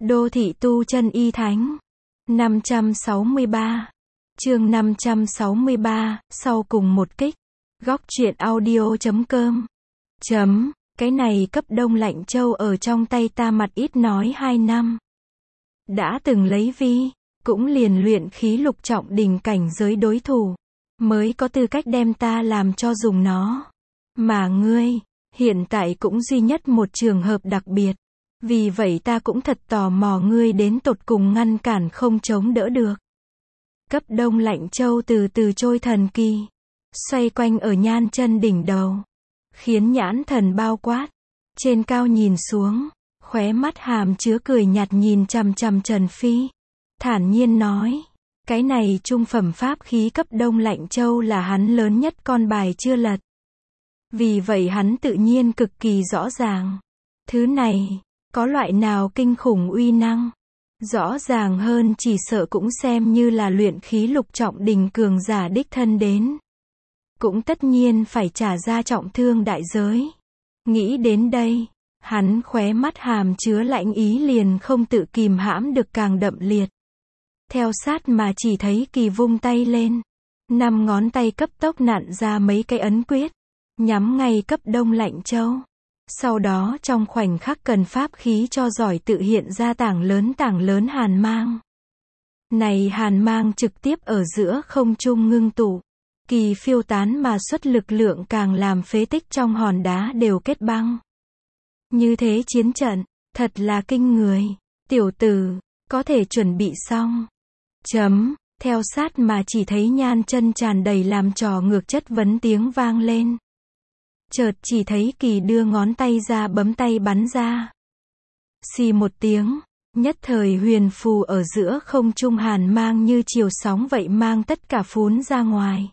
Đô thị tu chân y thánh. 563. Chương 563, sau cùng một kích. Góc truyện audio.com. Cái này cấp đông lạnh châu ở trong tay ta mặt ít nói 2 năm. Đã từng lấy vi, cũng liền luyện khí lục trọng đỉnh cảnh giới đối thủ, mới có tư cách đem ta làm cho dùng nó. Mà ngươi, hiện tại cũng duy nhất một trường hợp đặc biệt. Vì vậy ta cũng thật tò mò ngươi đến tột cùng ngăn cản không chống đỡ được. Cấp đông lạnh châu từ từ trôi thần kỳ, xoay quanh ở Nhan Chân đỉnh đầu, khiến nhãn thần bao quát, trên cao nhìn xuống, khóe mắt hàm chứa cười nhạt nhìn chằm chằm Trần Phi, thản nhiên nói, cái này trung phẩm pháp khí cấp đông lạnh châu là hắn lớn nhất con bài chưa lật. Vì vậy hắn tự nhiên cực kỳ rõ ràng, thứ này có loại nào kinh khủng uy năng. Rõ ràng hơn chỉ sợ cũng xem như là luyện khí lục trọng đỉnh cường giả đích thân đến, cũng tất nhiên phải trả ra trọng thương đại giới. Nghĩ đến đây, hắn khóe mắt hàm chứa lãnh ý liền không tự kìm hãm được càng đậm liệt. Theo sát mà chỉ thấy kỳ vung tay lên, 5 ngón tay cấp tốc nặn ra mấy cái ấn quyết, nhắm ngay cấp đông lạnh châu. Sau đó trong khoảnh khắc cần pháp khí cho giỏi tự hiện ra tảng lớn hàn mang. Này hàn mang trực tiếp ở giữa không trung ngưng tụ, kỳ phiêu tán mà xuất lực lượng càng làm phế tích trong hòn đá đều kết băng. Như thế chiến trận, thật là kinh người. Tiểu tử, có thể chuẩn bị xong. Theo sát mà chỉ thấy Nhan Chân tràn đầy làm trò ngược chất vấn tiếng vang lên. Chợt chỉ thấy kỳ đưa ngón tay ra bấm tay bắn ra. Xì một tiếng, nhất thời huyền phù ở giữa không trung hàn mang như chiều sóng vậy mang tất cả phún ra ngoài.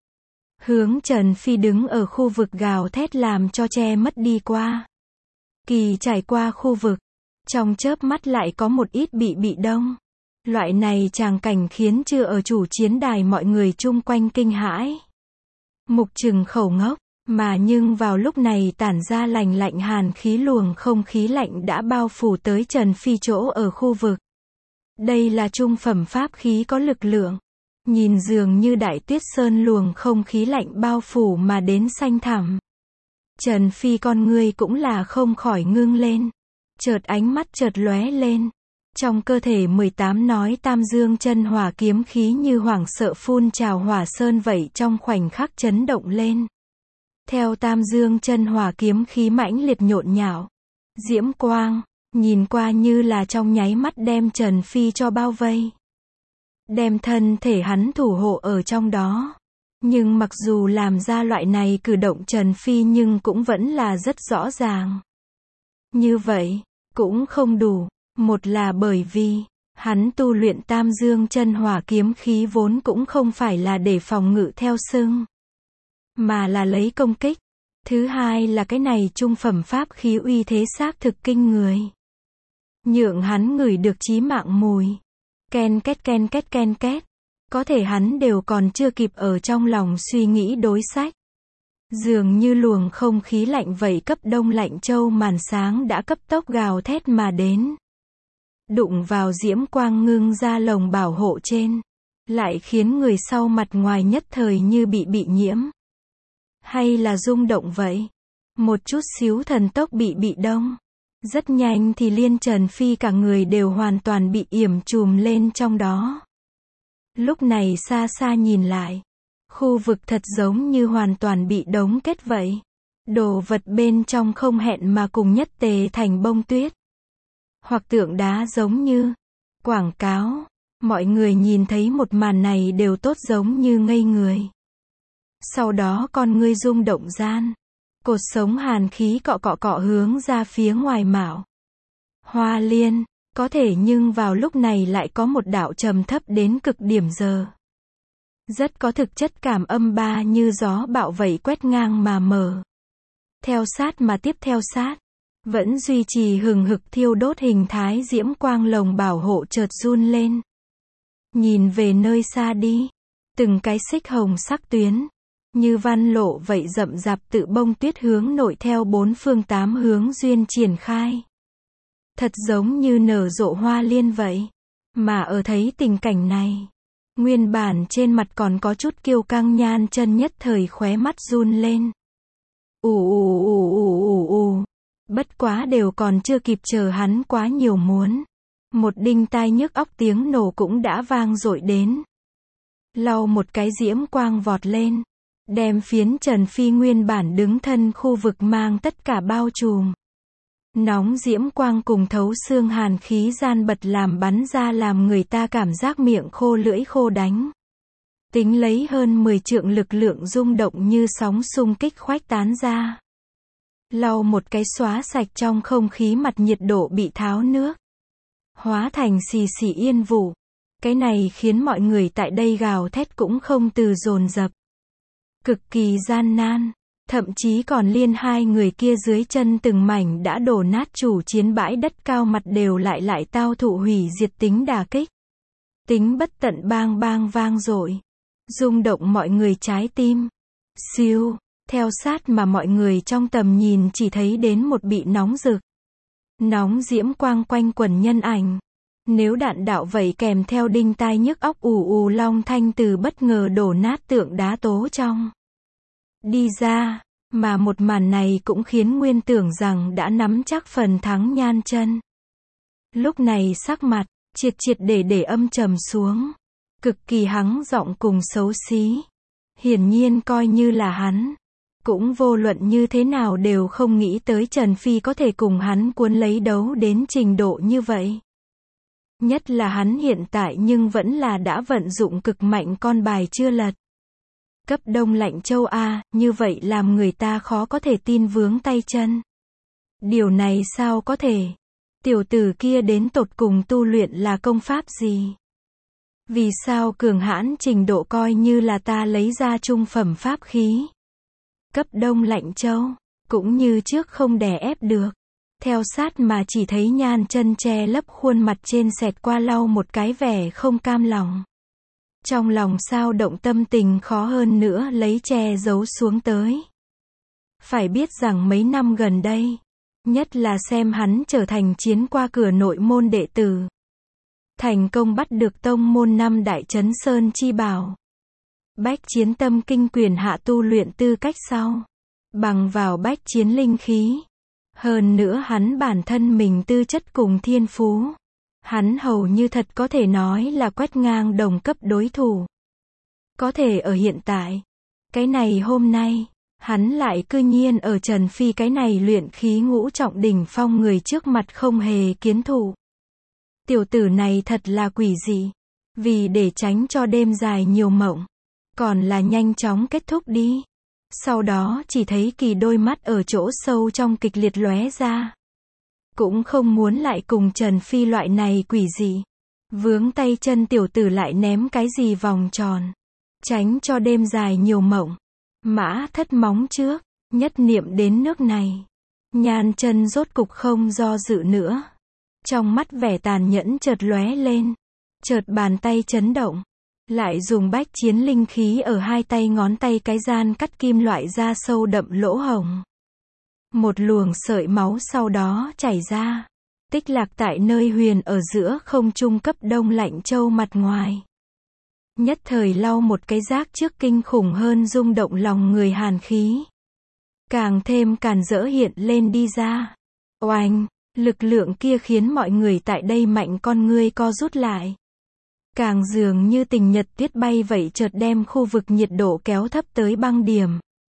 Hướng Trần Phi đứng ở khu vực gào thét làm cho che mất đi qua. Kỳ trải qua khu vực, trong chớp mắt lại có một ít bị đông. Loại này tràng cảnh khiến chưa ở chủ chiến đài mọi người chung quanh kinh hãi. Mục trừng khẩu ngốc. Mà nhưng vào lúc này tản ra lành lạnh hàn khí luồng không khí lạnh đã bao phủ tới Trần Phi chỗ ở khu vực. Đây là trung phẩm pháp khí có lực lượng. Nhìn dường như đại tuyết sơn luồng không khí lạnh bao phủ mà đến xanh thẳm. Trần Phi con ngươi cũng là không khỏi ngưng lên. Chợt ánh mắt chợt lóe lên. Trong cơ thể 18 nói tam dương chân hỏa kiếm khí như hoảng sợ phun trào hỏa sơn vậy trong khoảnh khắc chấn động lên. Theo tam dương chân hỏa kiếm khí mãnh liệt nhộn nhạo, diễm quang, nhìn qua như là trong nháy mắt đem Trần Phi cho bao vây. Đem thân thể hắn thủ hộ ở trong đó. Nhưng mặc dù làm ra loại này cử động Trần Phi nhưng cũng vẫn là rất rõ ràng. Như vậy, cũng không đủ. Một là bởi vì, hắn tu luyện tam dương chân hỏa kiếm khí vốn cũng không phải là để phòng ngự theo xưng, mà là lấy công kích. Thứ hai là cái này trung phẩm pháp khí uy thế xác thực kinh người. Nhượng hắn ngửi được chí mạng mùi. Ken két. Có thể hắn đều còn chưa kịp ở trong lòng suy nghĩ đối sách. Dường như luồng không khí lạnh vậy cấp đông lạnh châu màn sáng đã cấp tốc gào thét mà đến. Đụng vào diễm quang ngưng ra lồng bảo hộ trên. Lại khiến người sau mặt ngoài nhất thời như bị nhiễm. Hay là rung động vậy? Một chút xíu thần tốc bị đông. Rất nhanh thì liên Trần Phi cả người đều hoàn toàn bị yểm trùm lên trong đó. Lúc này xa xa nhìn lại. Khu vực thật giống như hoàn toàn bị đóng kết vậy. Đồ vật bên trong không hẹn mà cùng nhất tề thành bông tuyết. Hoặc tượng đá giống như quảng cáo. Mọi người nhìn thấy một màn này đều tốt giống như ngây người. Sau đó con ngươi rung động gian. Cột sống hàn khí cọ hướng ra phía ngoài mạo. Hoa liên, có thể nhưng vào lúc này lại có một đạo trầm thấp đến cực điểm giờ. Rất có thực chất cảm âm ba như gió bạo vậy quét ngang mà mở. Theo sát mà tiếp theo sát. Vẫn duy trì hừng hực thiêu đốt hình thái diễm quang lồng bảo hộ chợt run lên. Nhìn về nơi xa đi. Từng cái xích hồng sắc tuyến. Như văn lộ vậy rậm rạp tự bông tuyết hướng nội theo 4 phương 8 hướng duyên triển khai. Thật giống như nở rộ hoa liên vậy. Mà ở thấy tình cảnh này, nguyên bản trên mặt còn có chút kiêu căng Nhan Chân nhất thời khóe mắt run lên. Ù ù ù ù ù ù. Bất quá đều còn chưa kịp chờ hắn quá nhiều muốn. Một đinh tai nhức óc tiếng nổ cũng đã vang dội đến. Lau một cái diễm quang vọt lên. Đem phiến Trần Phi nguyên bản đứng thân khu vực mang tất cả bao trùm. Nóng diễm quang cùng thấu xương hàn khí gian bật làm bắn ra làm người ta cảm giác miệng khô lưỡi khô đánh. Tính lấy hơn 10 trượng lực lượng rung động như sóng xung kích khuếch tán ra. Lau một cái xóa sạch trong không khí mặt nhiệt độ bị tháo nước. Hóa thành xì xì yên vụ. Cái này khiến mọi người tại đây gào thét cũng không từ dồn dập. Cực kỳ gian nan. Thậm chí còn liên hai người kia dưới chân từng mảnh đã đổ nát chủ chiến bãi đất cao mặt đều lại tao thụ hủy diệt tính đả kích. Tính bất tận bang bang vang dội. Rung động mọi người trái tim. Siêu. Theo sát mà mọi người trong tầm nhìn chỉ thấy đến một bị nóng rực. Nóng diễm quang quanh quần nhân ảnh. Nếu đạn đạo vậy kèm theo đinh tai nhức óc ù ù long thanh từ bất ngờ đổ nát tượng đá tố trong. Đi ra, mà một màn này cũng khiến Nguyên tưởng rằng đã nắm chắc phần thắng Nhan Chân. Lúc này sắc mặt, triệt để âm trầm xuống. Cực kỳ hắng giọng cùng xấu xí. Hiển nhiên coi như là hắn. Cũng vô luận như thế nào đều không nghĩ tới Trần Phi có thể cùng hắn cuốn lấy đấu đến trình độ như vậy. Nhất là hắn hiện tại nhưng vẫn là đã vận dụng cực mạnh con bài chưa lật. Cấp Đông Lạnh Châu A, như vậy làm người ta khó có thể tin vướng tay chân. Điều này sao có thể? Tiểu tử kia đến tột cùng tu luyện là công pháp gì? Vì sao cường hãn trình độ coi như là ta lấy ra trung phẩm pháp khí? Cấp Đông Lạnh Châu, cũng như trước không đè ép được. Theo sát mà chỉ thấy Nhan Chân che lấp khuôn mặt trên xẹt qua lau một cái vẻ không cam lòng. Trong lòng sao động tâm tình khó hơn nữa lấy che giấu xuống tới. Phải biết rằng mấy năm gần đây, nhất là xem hắn trở thành chiến qua cửa nội môn đệ tử. Thành công bắt được tông môn 5 đại trấn sơn chi bảo. Bách chiến tâm kinh quyền hạ tu luyện tư cách sau. Bằng vào bách chiến linh khí. Hơn nữa hắn bản thân mình tư chất cùng thiên phú. Hắn hầu như thật có thể nói là quét ngang đồng cấp đối thủ. Có thể ở hiện tại. Cái này hôm nay. Hắn lại cư nhiên ở Trần Phi cái này luyện khí ngũ trọng đỉnh phong người trước mặt không hề kiến thủ. Tiểu tử này thật là quỷ dị. Vì để tránh cho đêm dài nhiều mộng. Còn là nhanh chóng kết thúc đi. Sau đó chỉ thấy kỳ đôi mắt ở chỗ sâu trong kịch liệt lóe ra. Cũng không muốn lại cùng Trần Phi loại này quỷ dị. Vướng tay chân tiểu tử lại ném cái gì vòng tròn. Tránh cho đêm dài nhiều mộng. Mã thất móng trước. Nhất niệm đến nước này. Nhan Chân rốt cục không do dự nữa. Trong mắt vẻ tàn nhẫn chợt lóe lên. Chợt bàn tay chấn động. Lại dùng bách chiến linh khí ở hai tay ngón tay cái gian cắt kim loại ra sâu đậm lỗ hổng. Một luồng sợi máu sau đó chảy ra. Tích lạc tại nơi huyền ở giữa không trung Cấp Đông Lạnh Châu mặt ngoài. Nhất thời lau một cái rác trước kinh khủng hơn rung động lòng người hàn khí. Càng thêm càn rỡ hiện lên đi ra. Oanh, lực lượng kia khiến mọi người tại đây mạnh con ngươi co rút lại. Càng dường như tình nhật tuyết bay vậy chợt đem khu vực nhiệt độ kéo thấp tới băng điểm.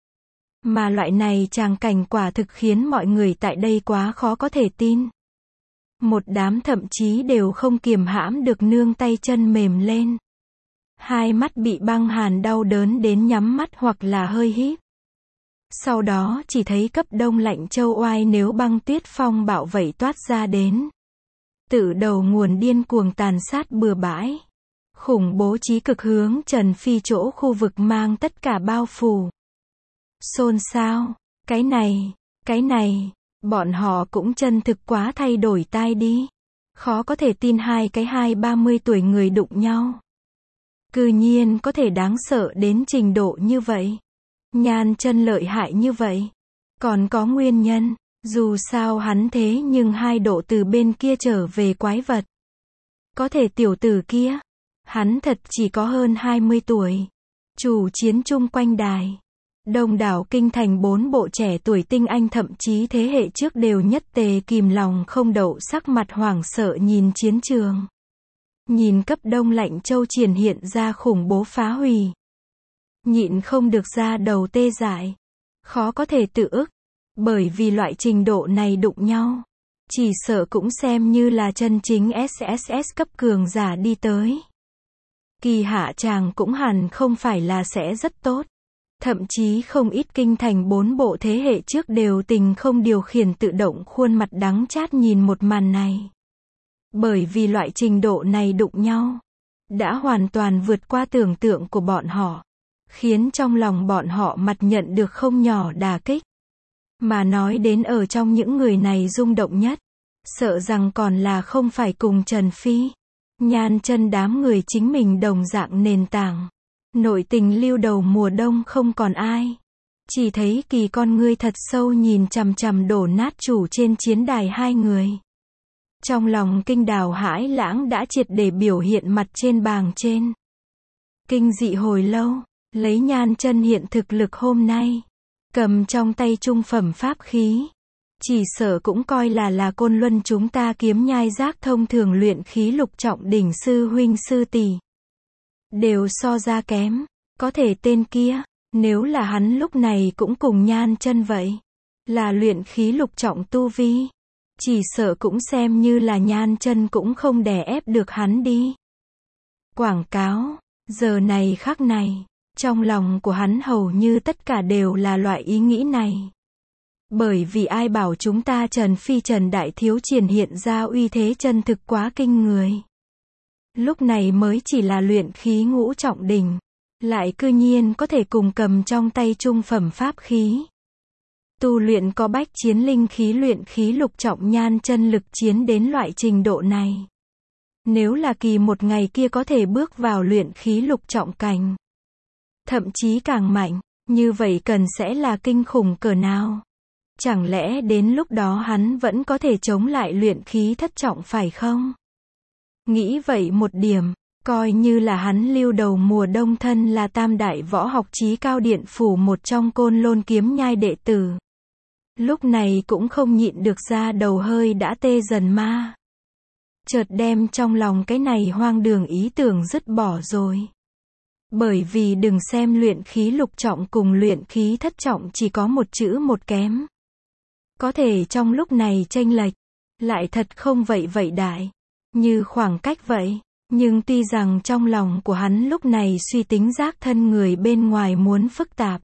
Mà loại này tràng cảnh quả thực khiến mọi người tại đây quá khó có thể tin. Một đám thậm chí đều không kiềm hãm được nương tay chân mềm lên. Hai mắt bị băng hàn đau đớn đến nhắm mắt hoặc là hơi híp. Sau đó chỉ thấy Cấp Đông Lạnh Châu oai nếu băng tuyết phong bạo vậy toát ra đến. Tự đầu nguồn điên cuồng tàn sát bừa bãi. Khủng bố chí cực hướng Trần Phi chỗ khu vực mang tất cả bao phủ. Xôn xao, cái này, bọn họ cũng chân thực quá thay đổi tai đi. Khó có thể tin hai cái 20-30 tuổi người đụng nhau. Cư nhiên có thể đáng sợ đến trình độ như vậy. Nhan Chân lợi hại như vậy. Còn có nguyên nhân, Dù sao hắn thế nhưng 2 độ từ bên kia trở về quái vật. Có thể tiểu tử kia, hắn thật chỉ có hơn 20 tuổi. Chủ chiến chung quanh đài. Đông đảo kinh thành 4 bộ trẻ tuổi tinh anh thậm chí thế hệ trước đều nhất tề kìm lòng không đậu sắc mặt hoảng sợ nhìn chiến trường. Nhìn cấp Đông Lạnh Châu triển hiện ra khủng bố phá hủy. Nhịn không được ra đầu tê dại. Khó có thể tự ức. Bởi vì loại trình độ này đụng nhau. Chỉ sợ cũng xem như là chân chính SSS cấp cường giả đi tới. Kỳ hạ chàng cũng hẳn không phải là sẽ rất tốt. Thậm chí không ít kinh thành 4 bộ thế hệ trước đều tình không điều khiển tự động khuôn mặt đắng chát nhìn một màn này. Bởi vì loại trình độ này đụng nhau. Đã hoàn toàn vượt qua tưởng tượng của bọn họ. Khiến trong lòng bọn họ mặt nhận được không nhỏ đả kích. Mà nói đến ở trong những người này rung động nhất. Sợ rằng còn là không phải cùng Trần Phi. Nhan chân đám người chính mình đồng dạng nền tảng. Nội tình lưu đầu mùa đông không còn ai. Chỉ thấy Kỳ con ngươi thật sâu nhìn chằm chằm đổ nát chủ trên chiến đài 2 người. Trong lòng kinh đào hãi lãng đã triệt để biểu hiện mặt trên bảng trên. Kinh dị hồi lâu, lấy Nhan chân hiện thực lực hôm nay. Cầm trong tay trung phẩm pháp khí. Chỉ sợ cũng coi là Côn Luân chúng ta kiếm nhai giác thông thường luyện khí lục trọng đỉnh sư huynh sư tỷ. Đều so ra kém. Có thể tên kia, nếu là hắn lúc này cũng cùng Nhan chân vậy. Là luyện khí lục trọng tu vi. Chỉ sợ cũng xem như là Nhan chân cũng không đè ép được hắn đi. Quảng cáo, giờ này khắc này, trong lòng của hắn hầu như tất cả đều là loại ý nghĩ này. Bởi vì ai bảo chúng ta Trần Phi Trần Đại Thiếu triển hiện ra uy thế chân thực quá kinh người. Lúc này mới chỉ là luyện khí ngũ trọng đỉnh. Lại cư nhiên có thể cùng cầm trong tay trung phẩm pháp khí. Tu luyện có bách chiến linh khí luyện khí lục trọng Nhan chân lực chiến đến loại trình độ này. Nếu là Kỳ một ngày kia có thể bước vào luyện khí lục trọng cảnh. Thậm chí càng mạnh, như vậy cần sẽ là kinh khủng cỡ nào. Chẳng lẽ đến lúc đó hắn vẫn có thể chống lại luyện khí thất trọng phải không? Nghĩ vậy một điểm, coi như là hắn lưu đầu mùa đông thân là tam đại võ học chí cao điện phủ một trong Côn Lôn kiếm nhai đệ tử. Lúc này cũng không nhịn được ra đầu hơi đã tê dần ma. Chợt đem trong lòng cái này hoang đường ý tưởng dứt bỏ rồi. Bởi vì đừng xem luyện khí lục trọng cùng luyện khí thất trọng chỉ có một chữ một kém. Có thể trong lúc này chênh lệch, lại thật không vậy đại. Như khoảng cách vậy. Nhưng tuy rằng trong lòng của hắn lúc này suy tính giác thân người bên ngoài muốn phức tạp.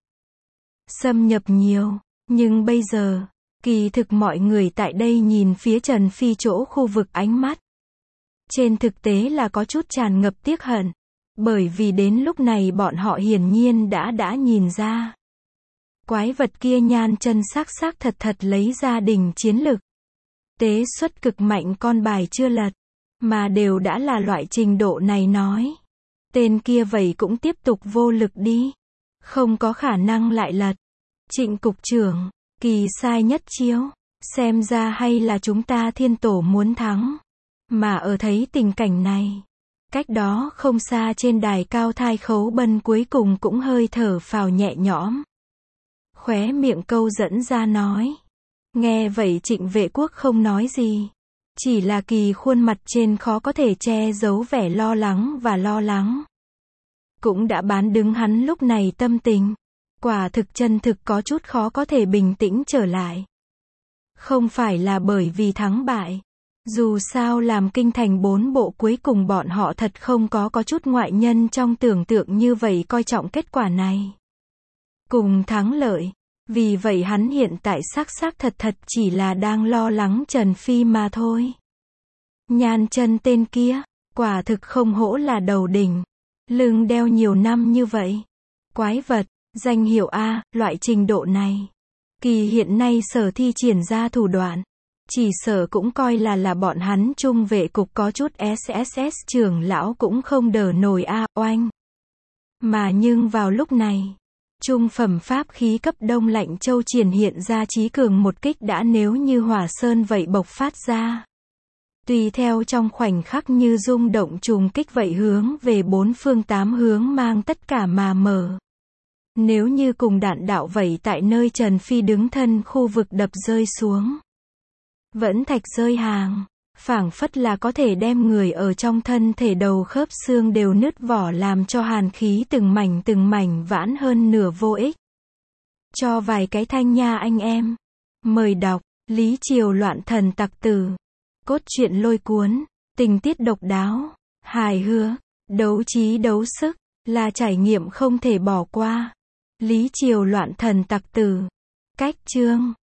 Xâm nhập nhiều. Nhưng bây giờ, kỳ thực mọi người tại đây nhìn phía Trần Phi chỗ khu vực ánh mắt. Trên thực tế là có chút tràn ngập tiếc hận. Bởi vì đến lúc này bọn họ hiển nhiên đã nhìn ra. Quái vật kia Nhan chân xác thật lấy ra đỉnh chiến lực. Tế xuất cực mạnh con bài chưa lật. Mà đều đã là loại trình độ này nói. Tên kia vậy cũng tiếp tục vô lực đi. Không có khả năng lại lật. Trịnh cục trưởng, Kỳ sai nhất chiếu. Xem ra hay là chúng ta Thiên Tổ muốn thắng. Mà ở thấy tình cảnh này. Cách đó không xa trên đài cao Thai Khấu Bân cuối cùng cũng hơi thở phào nhẹ nhõm. Khóe miệng câu dẫn ra nói. Nghe vậy Trịnh Vệ Quốc không nói gì. Chỉ là Kỳ khuôn mặt trên khó có thể che giấu vẻ lo lắng. Cũng đã bán đứng hắn lúc này tâm tình. Quả thực chân thực có chút khó có thể bình tĩnh trở lại. Không phải là bởi vì thắng bại. Dù sao làm kinh thành 4 bộ cuối cùng bọn họ thật không có chút ngoại nhân trong tưởng tượng như vậy coi trọng kết quả này. Cùng thắng lợi. Vì vậy hắn hiện tại xác thật chỉ là đang lo lắng Trần Phi mà thôi. Nhan chân tên kia, quả thực không hổ là đầu đỉnh. Lưng đeo nhiều năm như vậy. Quái vật, danh hiệu A, loại trình độ này. Kỳ hiện nay sở thi triển ra thủ đoạn. Chỉ sở cũng coi là bọn hắn trung vệ cục có chút SSS trưởng lão cũng không đỡ nổi A, oanh. Mà nhưng vào lúc này, Trung phẩm pháp khí cấp Đông Lạnh Châu triển hiện ra chí cường một kích đã nếu như hỏa sơn vậy bộc phát ra. Tùy theo trong khoảnh khắc như rung động trùng kích vậy hướng về bốn phương tám hướng mang tất cả mà mở. Nếu như cùng đạn đạo vậy tại nơi Trần Phi đứng thân khu vực đập rơi xuống. Vẫn thạch rơi hàng, phảng phất là có thể đem người ở trong thân thể đầu khớp xương đều nứt vỏ làm cho hàn khí từng mảnh vãn hơn nửa vô ích. Cho vài cái thanh nha anh em. Mời đọc, Lý Triều loạn thần tặc tử. Cốt truyện lôi cuốn, tình tiết độc đáo, hài hước, đấu trí đấu sức, là trải nghiệm không thể bỏ qua. Lý Triều loạn thần tặc tử. Cách chương